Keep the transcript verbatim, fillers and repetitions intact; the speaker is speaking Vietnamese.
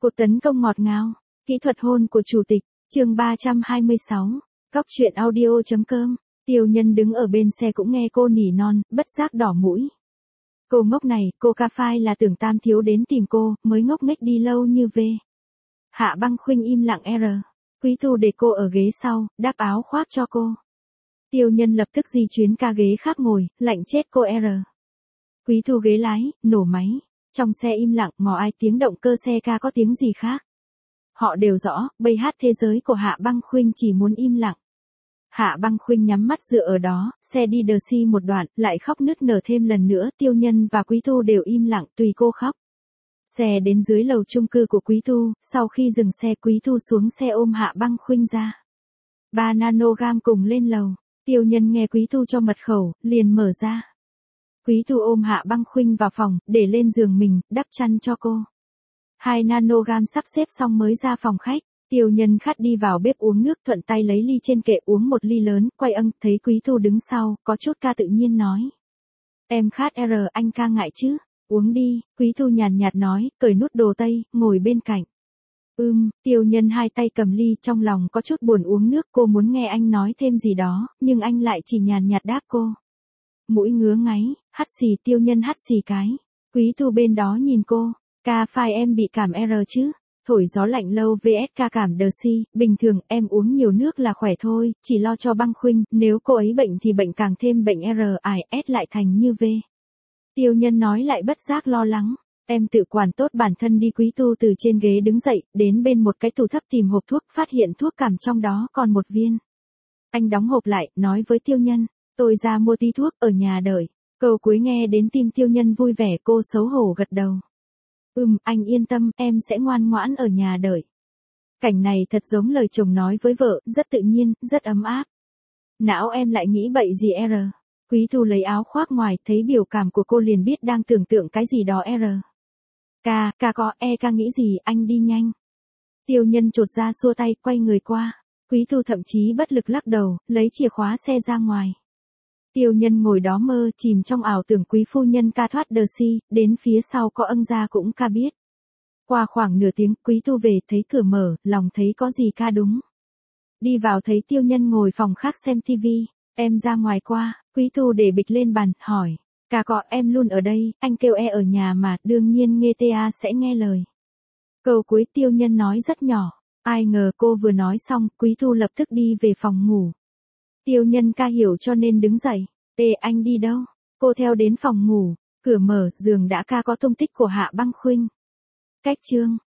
Cuộc tấn công ngọt ngào, kỹ thuật hôn của chủ tịch, chương ba trăm hai mươi sáu, góc truyện audio chấm com. Tiêu Nhân đứng ở bên xe cũng nghe cô nỉ non, bất giác đỏ mũi. Cô ngốc này, cô ca phai là tưởng Tam thiếu đến tìm cô, mới ngốc nghếch đi lâu như về. Hạ Băng Khuynh im lặng r. Quý Thu để cô ở ghế sau, đắp áo khoác cho cô. Tiêu Nhân lập tức di chuyến ca ghế khác ngồi, lạnh chết cô r. Quý Thu ghế lái, nổ máy. Trong xe im lặng, ngỏ ai tiếng động cơ xe ca có tiếng gì khác. Họ đều rõ, bây hát thế giới của Hạ Băng Khuynh chỉ muốn im lặng. Hạ Băng Khuynh nhắm mắt dựa ở đó, xe đi đờ si một đoạn, lại khóc nức nở thêm lần nữa. Tiêu Nhân và Quý Thu đều im lặng, tùy cô khóc. Xe đến dưới lầu chung cư của Quý Thu, sau khi dừng xe Quý Thu xuống xe ôm Hạ Băng Khuynh ra. Ba nanogam cùng lên lầu, Tiêu Nhân nghe Quý Thu cho mật khẩu, liền mở ra. Quý Thu ôm Hạ Băng Khuynh vào phòng, để lên giường mình, đắp chăn cho cô. Hai nanogam sắp xếp xong mới ra phòng khách. Tiêu Nhân khát đi vào bếp uống nước, thuận tay lấy ly trên kệ uống một ly lớn, quay âng, thấy Quý Thu đứng sau, có chút ca tự nhiên nói. Em khát r, anh ca ngại chứ, uống đi. Quý Thu nhàn nhạt nói, cởi nút đồ tây, ngồi bên cạnh. Ưm, Tiêu Nhân hai tay cầm ly, trong lòng có chút buồn uống nước, cô muốn nghe anh nói thêm gì đó, nhưng anh lại chỉ nhàn nhạt đáp cô. Mũi ngứa ngáy, hắt xì. Tiêu Nhân hắt xì cái. Quý Thu bên đó nhìn cô, ca phai em bị cảm r chứ. Thổi gió lạnh lâu vs ca cảm đờ si, bình thường em uống nhiều nước là khỏe thôi, chỉ lo cho Băng Khuynh, nếu cô ấy bệnh thì bệnh càng thêm bệnh r, ải, s lại thành như v. Tiêu Nhân nói lại bất giác lo lắng, em tự quản tốt bản thân đi. Quý Thu từ trên ghế đứng dậy, đến bên một cái tủ thấp tìm hộp thuốc, phát hiện thuốc cảm trong đó còn một viên. Anh đóng hộp lại, nói với Tiêu Nhân, tôi ra mua tí thuốc, ở nhà đợi. Câu cuối nghe đến tim Tiêu Nhân vui vẻ, cô xấu hổ gật đầu. Ừm, anh yên tâm, em sẽ ngoan ngoãn ở nhà đợi. Cảnh này thật giống lời chồng nói với vợ, rất tự nhiên, rất ấm áp. Não em lại nghĩ bậy gì r. Quý Thu lấy áo khoác ngoài, thấy biểu cảm của cô liền biết đang tưởng tượng cái gì đó r. Ca, ca có, e ca nghĩ gì, anh đi nhanh. Tiêu Nhân chột ra xua tay, quay người qua. Quý Thu thậm chí bất lực lắc đầu, lấy chìa khóa xe ra ngoài. Tiêu Nhân ngồi đó mơ, chìm trong ảo tưởng quý phu nhân ca thoát đờ si, đến phía sau có ân gia cũng ca biết. Qua khoảng nửa tiếng, Quý Thu về, thấy cửa mở, lòng thấy có gì ca đúng. Đi vào thấy Tiêu Nhân ngồi phòng khác xem tivi, em ra ngoài qua. Quý Thu để bịch lên bàn, hỏi, ca có, em luôn ở đây, anh kêu e ở nhà mà, đương nhiên nghe ta sẽ nghe lời. Câu cuối Tiêu Nhân nói rất nhỏ, ai ngờ cô vừa nói xong, Quý Thu lập tức đi về phòng ngủ. Tiêu Nhân ca hiểu cho nên đứng dậy. Ê, anh đi đâu? Cô theo đến phòng ngủ, cửa mở, giường đã ca có tung tích của Hạ Băng Khuynh. Cách chương